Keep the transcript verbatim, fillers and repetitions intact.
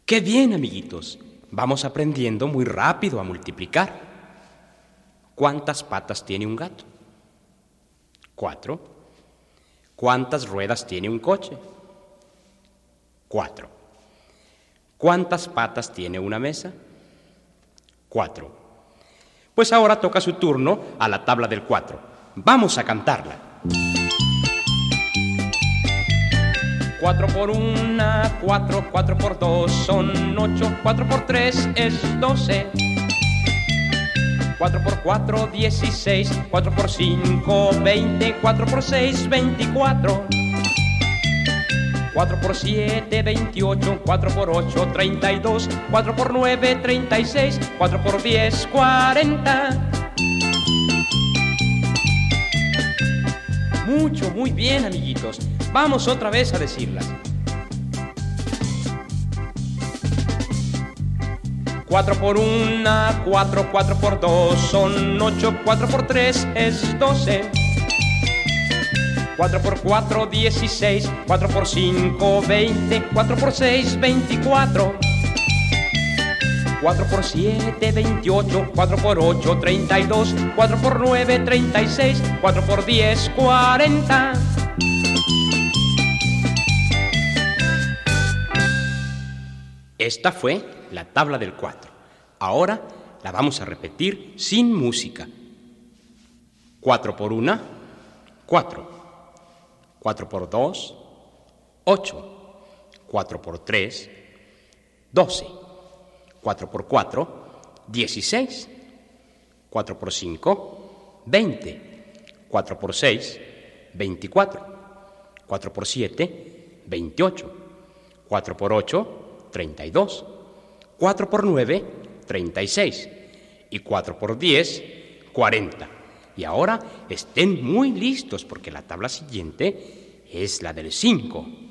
¡Qué bien, amiguitos! Vamos aprendiendo muy rápido a multiplicar. ¿Cuántas patas tiene un gato? Cuatro. ¿Cuántas ruedas tiene un coche? Cuatro. ¿Cuántas patas tiene una mesa? Cuatro. Pues ahora toca su turno a la tabla del cuatro. Vamos a cantarla. Cuatro por una, cuatro, cuatro por dos son ocho, cuatro por tres es doce. Cuatro por cuatro, dieciséis, cuatro por cinco, veinte, cuatro por seis, veinticuatro. Cuatro por siete, veintiocho, cuatro por ocho, treinta y dos, cuatro por nueve, treinta y seis, cuatro por diez, cuarenta. Mucho, muy bien, amiguitos. Vamos otra vez a decirlas. Cuatro por una, cuatro, cuatro por dos son ocho, cuatro por tres es doce. Cuatro por cuatro, dieciséis, cuatro por cinco, veinte, cuatro por seis, veinticuatro. Cuatro por siete, veintiocho, cuatro por ocho, treinta y dos, cuatro por nueve, treinta y seis, cuatro por diez, cuarenta. Esta fue la tabla del cuatro. Ahora la vamos a repetir sin música. Cuatro por una, cuatro. Cuatro por dos, ocho. Cuatro por tres, doce. Cuatro por cuatro, dieciséis. Cuatro por cinco, veinte. Cuatro por seis, veinticuatro. Cuatro por siete, veintiocho. Cuatro por ocho, treinta y dos. Cuatro por nueve, treinta y seis. Y cuatro por diez, cuarenta. Y ahora estén muy listos porque la tabla siguiente es la del cinco.